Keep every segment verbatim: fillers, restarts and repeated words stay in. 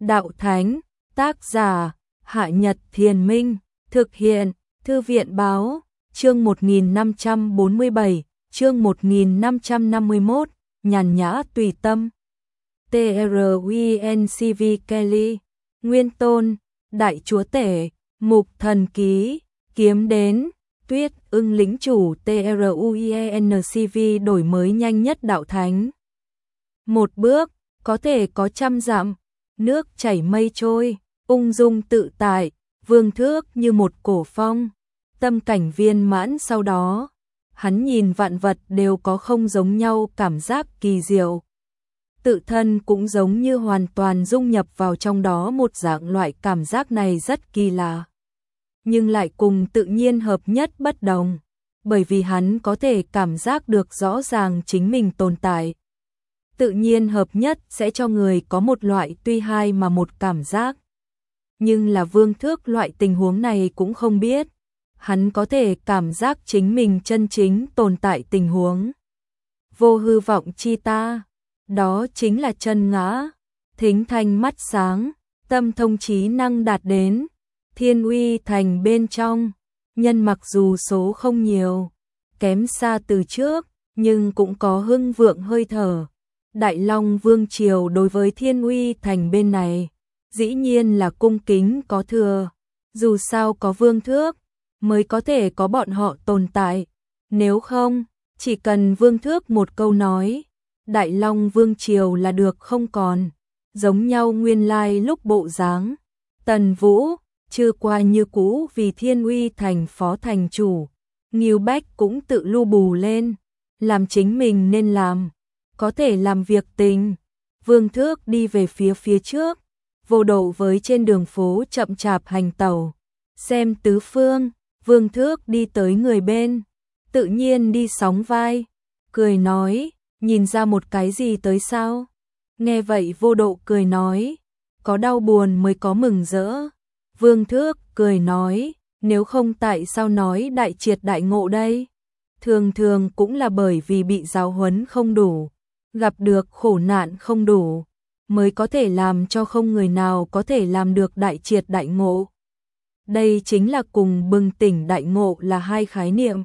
Đạo Thánh, tác giả, Hạ Nhật Thiền Minh, thực hiện, Thư viện Báo, chương một nghìn năm trăm bốn mươi bảy, chương một nghìn năm trăm năm mươi mốt, nhàn nhã tùy tâm. T R U N C V Kelly, Nguyên Tôn, Đại Chúa Tể, Mục Thần Ký, Kiếm Đến, Tuyết Ưng Lĩnh Chủ. T R U N C V đổi mới nhanh nhất Đạo Thánh. Một bước, có thể có trăm dặm, nước chảy mây trôi, ung dung tự tại, vương thước như một cổ phong, tâm cảnh viên mãn. Sau đó, hắn nhìn vạn vật đều có không giống nhau cảm giác kỳ diệu. Tự thân cũng giống như hoàn toàn dung nhập vào trong đó, một dạng loại cảm giác này rất kỳ lạ, nhưng lại cùng tự nhiên hợp nhất bất đồng, bởi vì hắn có thể cảm giác được rõ ràng chính mình tồn tại. Tự nhiên hợp nhất sẽ cho người có một loại tuy hai mà một cảm giác. Nhưng là vương thước loại tình huống này cũng không biết. Hắn có thể cảm giác chính mình chân chính tồn tại tình huống. Vô hư vọng chi ta, đó chính là chân ngã, thính thanh mắt sáng, tâm thông trí năng đạt đến, thiên uy thành bên trong. Nhân mặc dù số không nhiều, kém xa từ trước, nhưng cũng có hưng vượng hơi thở. Đại Long Vương Triều đối với thiên uy thành bên này, dĩ nhiên là cung kính có thừa. Dù sao có vương thước, mới có thể có bọn họ tồn tại. Nếu không, chỉ cần vương thước một câu nói, Đại Long Vương Triều là được không còn. Giống nhau nguyên lai lúc bộ dáng, Tần Vũ, chưa qua như cũ vì thiên uy thành phó thành chủ. Ngưu Bách cũng tự lưu bù lên, làm chính mình nên làm. Có thể làm việc tình. Vương thước đi về phía phía trước, vô độ với trên đường phố chậm chạp hành tẩu. Xem tứ phương, vương thước đi tới người bên, tự nhiên đi sóng vai, cười nói, nhìn ra một cái gì tới sao? Nghe vậy vô độ cười nói, có đau buồn mới có mừng rỡ. Vương thước cười nói, nếu không tại sao nói đại triệt đại ngộ đây? Thường thường cũng là bởi vì bị giáo huấn không đủ, gặp được khổ nạn không đủ, mới có thể làm cho không người nào có thể làm được đại triệt đại ngộ. Đây chính là cùng bừng tỉnh đại ngộ là hai khái niệm.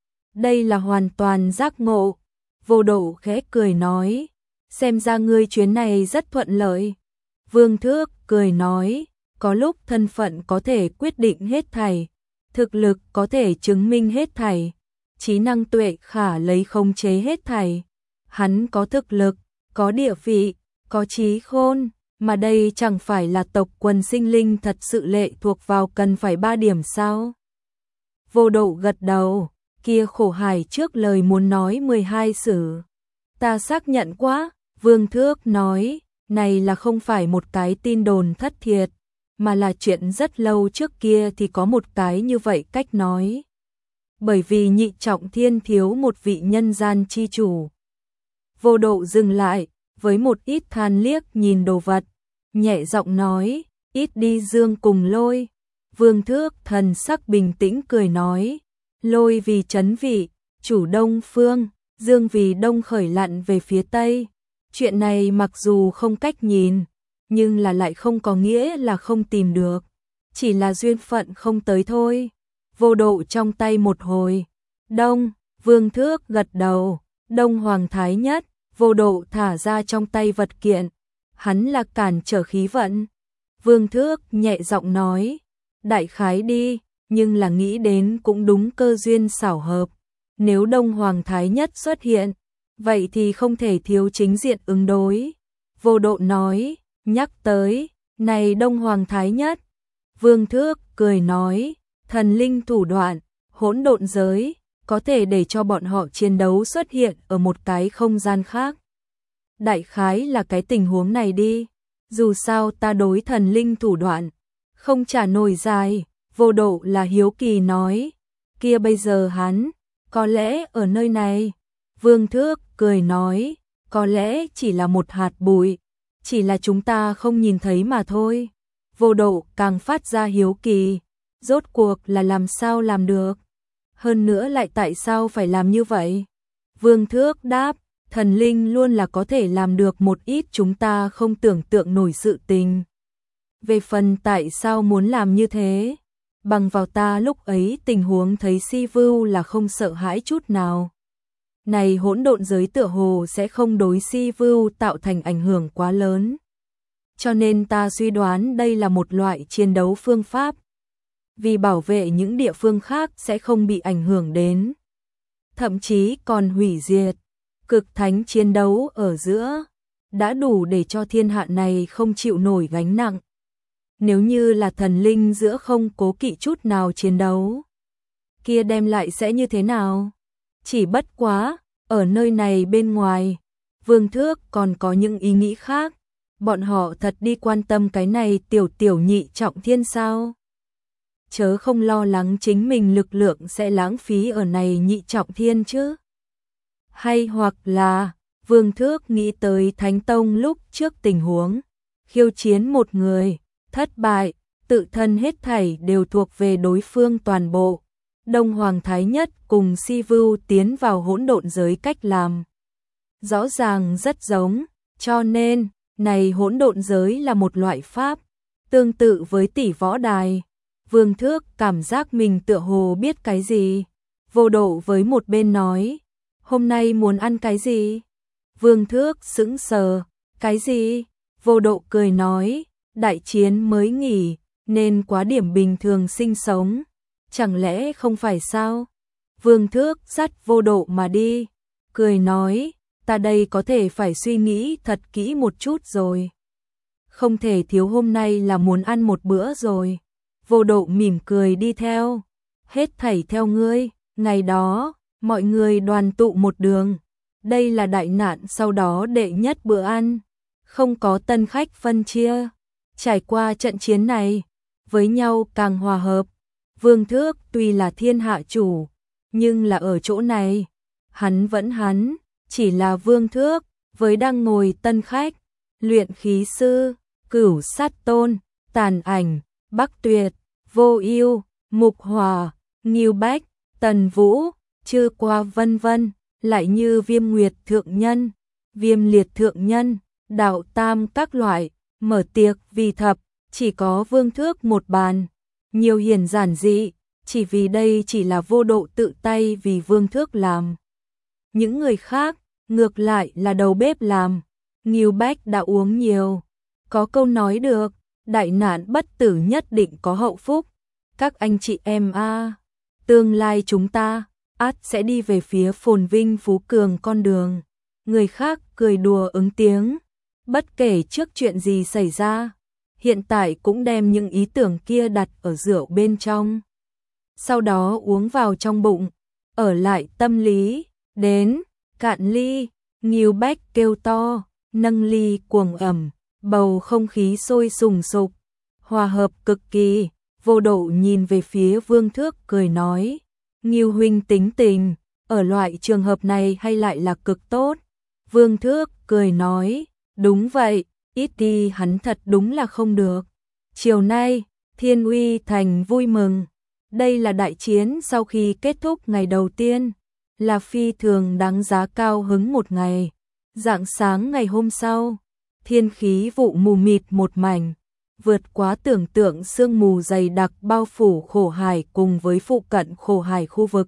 Đây là hoàn toàn giác ngộ. Vô độ khẽ cười nói, xem ra ngươi chuyến này rất thuận lợi. Vương thước cười nói, có lúc thân phận có thể quyết định hết thảy, thực lực có thể chứng minh hết thảy, trí năng tuệ khả lấy khống chế hết thảy. Hắn có thực lực, có địa vị, có trí khôn, mà đây chẳng phải là tộc quần sinh linh thật sự lệ thuộc vào cần phải ba điểm sao? Vô độ gật đầu, kia khổ hải trước lời muốn nói mười hai sử. Ta xác nhận quá, vương thước nói, này là không phải một cái tin đồn thất thiệt, mà là chuyện rất lâu trước kia thì có một cái như vậy cách nói. Bởi vì nhị trọng thiên thiếu một vị nhân gian chi chủ. Vô độ dừng lại, với một ít than liếc nhìn đồ vật, nhẹ giọng nói, ít đi dương cùng lôi. Vương thước thần sắc bình tĩnh cười nói, lôi vì trấn vị, chủ đông phương, dương vì đông khởi lặn về phía tây. Chuyện này mặc dù không cách nhìn, nhưng là lại không có nghĩa là không tìm được, chỉ là duyên phận không tới thôi. Vô độ trong tay một hồi, đông, vương thước gật đầu, đông hoàng thái nhất. Vô độ thả ra trong tay vật kiện, hắn là cản trở khí vận. Vương thước nhẹ giọng nói, đại khái đi, nhưng là nghĩ đến cũng đúng cơ duyên xảo hợp. Nếu đông hoàng thái nhất xuất hiện, vậy thì không thể thiếu chính diện ứng đối. Vô độ nói, nhắc tới, này đông hoàng thái nhất. Vương thước cười nói, thần linh thủ đoạn, hỗn độn giới, có thể để cho bọn họ chiến đấu xuất hiện ở một cái không gian khác. Đại khái là cái tình huống này đi, dù sao ta đối thần linh thủ đoạn, không trả nổi dài. Vô độ là hiếu kỳ nói, kia bây giờ hắn, có lẽ ở nơi này. Vương thước cười nói, có lẽ chỉ là một hạt bụi, chỉ là chúng ta không nhìn thấy mà thôi. Vô độ càng phát ra hiếu kỳ, rốt cuộc là làm sao làm được? Hơn nữa lại tại sao phải làm như vậy? Vương thước đáp, thần linh luôn là có thể làm được một ít chúng ta không tưởng tượng nổi sự tình. Về phần tại sao muốn làm như thế, bằng vào ta lúc ấy tình huống thấy Si Vưu là không sợ hãi chút nào. Này hỗn độn giới tựa hồ sẽ không đối Si Vưu tạo thành ảnh hưởng quá lớn. Cho nên ta suy đoán đây là một loại chiến đấu phương pháp. Vì bảo vệ những địa phương khác sẽ không bị ảnh hưởng đến. Thậm chí còn hủy diệt. Cực thánh chiến đấu ở giữa đã đủ để cho thiên hạ này không chịu nổi gánh nặng. Nếu như là thần linh giữa không cố kỵ chút nào chiến đấu, kia đem lại sẽ như thế nào? Chỉ bất quá, ở nơi này bên ngoài, Vương Thước còn có những ý nghĩ khác. Bọn họ thật đi quan tâm cái này tiểu tiểu nhị trọng thiên sao? Chớ không lo lắng chính mình lực lượng sẽ lãng phí ở này nhị trọng thiên chứ? Hay hoặc là, Vương Thước nghĩ tới Thánh Tông lúc trước tình huống, khiêu chiến một người, thất bại, tự thân hết thảy đều thuộc về đối phương toàn bộ. Đông Hoàng Thái Nhất cùng Si Vưu tiến vào hỗn độn giới cách làm. Rõ ràng rất giống, cho nên, này hỗn độn giới là một loại pháp, tương tự với tỷ võ đài. Vương Thước cảm giác mình tựa hồ biết cái gì. Vô Độ với một bên nói, hôm nay muốn ăn cái gì? Vương Thước sững sờ, cái gì? Vô Độ cười nói, đại chiến mới nghỉ, nên quá điểm bình thường sinh sống. Chẳng lẽ không phải sao? Vương Thước dắt Vô Độ mà đi, cười nói, ta đây có thể phải suy nghĩ thật kỹ một chút rồi. Không thể thiếu hôm nay là muốn ăn một bữa rồi. Vô Độ mỉm cười đi theo, hết thảy theo ngươi. Ngày đó, mọi người đoàn tụ một đường. Đây là đại nạn sau đó đệ nhất bữa ăn, không có tân khách phân chia. Trải qua trận chiến này, với nhau càng hòa hợp. Vương Thước tuy là thiên hạ chủ, nhưng là ở chỗ này, hắn vẫn hắn, chỉ là Vương Thước, với đang ngồi tân khách, luyện khí sư, Cửu Sát Tôn, Tàn Ảnh, Bắc Tuyệt, Vô Ưu, Mục Hòa, Ngưu Bách, Tần Vũ, Chư Qua vân vân, lại như Viêm Nguyệt thượng nhân, Viêm Liệt thượng nhân, Đạo Tam các loại, mở tiệc vì thập, chỉ có Vương Thước một bàn, nhiều hiền giản dị, chỉ vì đây chỉ là Vô Độ tự tay vì Vương Thước làm. Những người khác, ngược lại là đầu bếp làm. Ngưu Bách đã uống nhiều, có câu nói được, đại nạn bất tử nhất định có hậu phúc. Các anh chị em a, tương lai chúng ta ắt sẽ đi về phía phồn vinh phú cường con đường. Người khác cười đùa ứng tiếng, bất kể trước chuyện gì xảy ra, hiện tại cũng đem những ý tưởng kia đặt ở rượu bên trong. Sau đó uống vào trong bụng, ở lại tâm lý, đến, cạn ly, Ngưu Bách kêu to, nâng ly cuồng ẩm, bầu không khí sôi sùng sục, hòa hợp cực kỳ. Vô Độ nhìn về phía Vương Thước cười nói, Ngưu huynh tính tình, ở loại trường hợp này hay lại là cực tốt. Vương Thước cười nói, đúng vậy, ít đi hắn thật đúng là không được. Chiều nay, Thiên Uy Thành vui mừng. Đây là đại chiến sau khi kết thúc ngày đầu tiên, là phi thường đáng giá cao hứng một ngày. Rạng sáng ngày hôm sau, thiên khí vụ mù mịt một mảnh, vượt quá tưởng tượng sương mù dày đặc bao phủ Khổ Hải cùng với phụ cận Khổ Hải khu vực.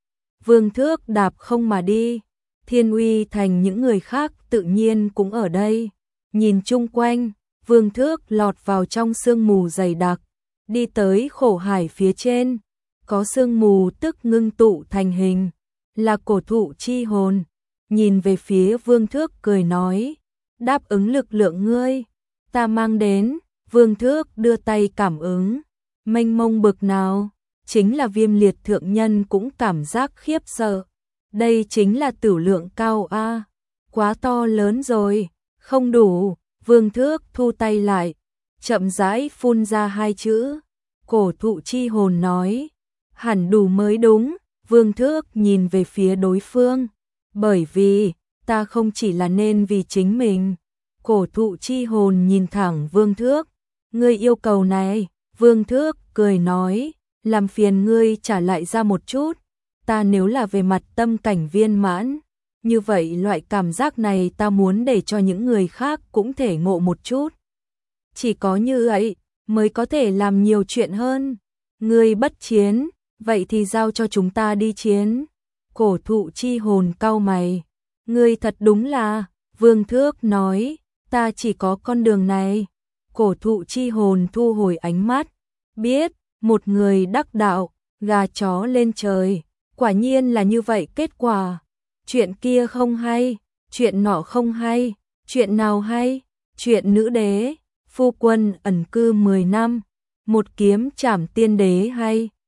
Vương Thước đạp không mà đi, Thiên Uy Thành những người khác tự nhiên cũng ở đây. Nhìn chung quanh, Vương Thước lọt vào trong sương mù dày đặc, đi tới Khổ Hải phía trên, có sương mù tức ngưng tụ thành hình, là cổ thụ chi hồn. Nhìn về phía Vương Thước cười nói, đáp ứng lực lượng ngươi, ta mang đến. Vương Thước đưa tay cảm ứng, mênh mông bực nào, chính là Viêm Liệt thượng nhân cũng cảm giác khiếp sợ. Đây chính là tửu lượng cao a, quá to lớn rồi, không đủ. Vương Thước thu tay lại, chậm rãi phun ra hai chữ, cổ thụ chi hồn nói, hẳn đủ mới đúng. Vương Thước nhìn về phía đối phương, bởi vì ta không chỉ là nên vì chính mình. Cổ thụ chi hồn nhìn thẳng Vương Thước, ngươi yêu cầu này. Vương Thước cười nói, làm phiền ngươi trả lại ra một chút. Ta nếu là về mặt tâm cảnh viên mãn, như vậy loại cảm giác này ta muốn để cho những người khác cũng thể ngộ một chút. Chỉ có như vậy, mới có thể làm nhiều chuyện hơn. Ngươi bất chiến, vậy thì giao cho chúng ta đi chiến. Cổ thụ chi hồn cau mày. Ngươi thật đúng là, Vương Thước nói, ta chỉ có con đường này. Cổ thụ chi hồn thu hồi ánh mắt, biết, một người đắc đạo, gà chó lên trời, quả nhiên là như vậy kết quả. Chuyện kia không hay, chuyện nọ không hay, chuyện nào hay, chuyện nữ đế, phu quân ẩn cư mười năm, một kiếm trảm tiên đế hay.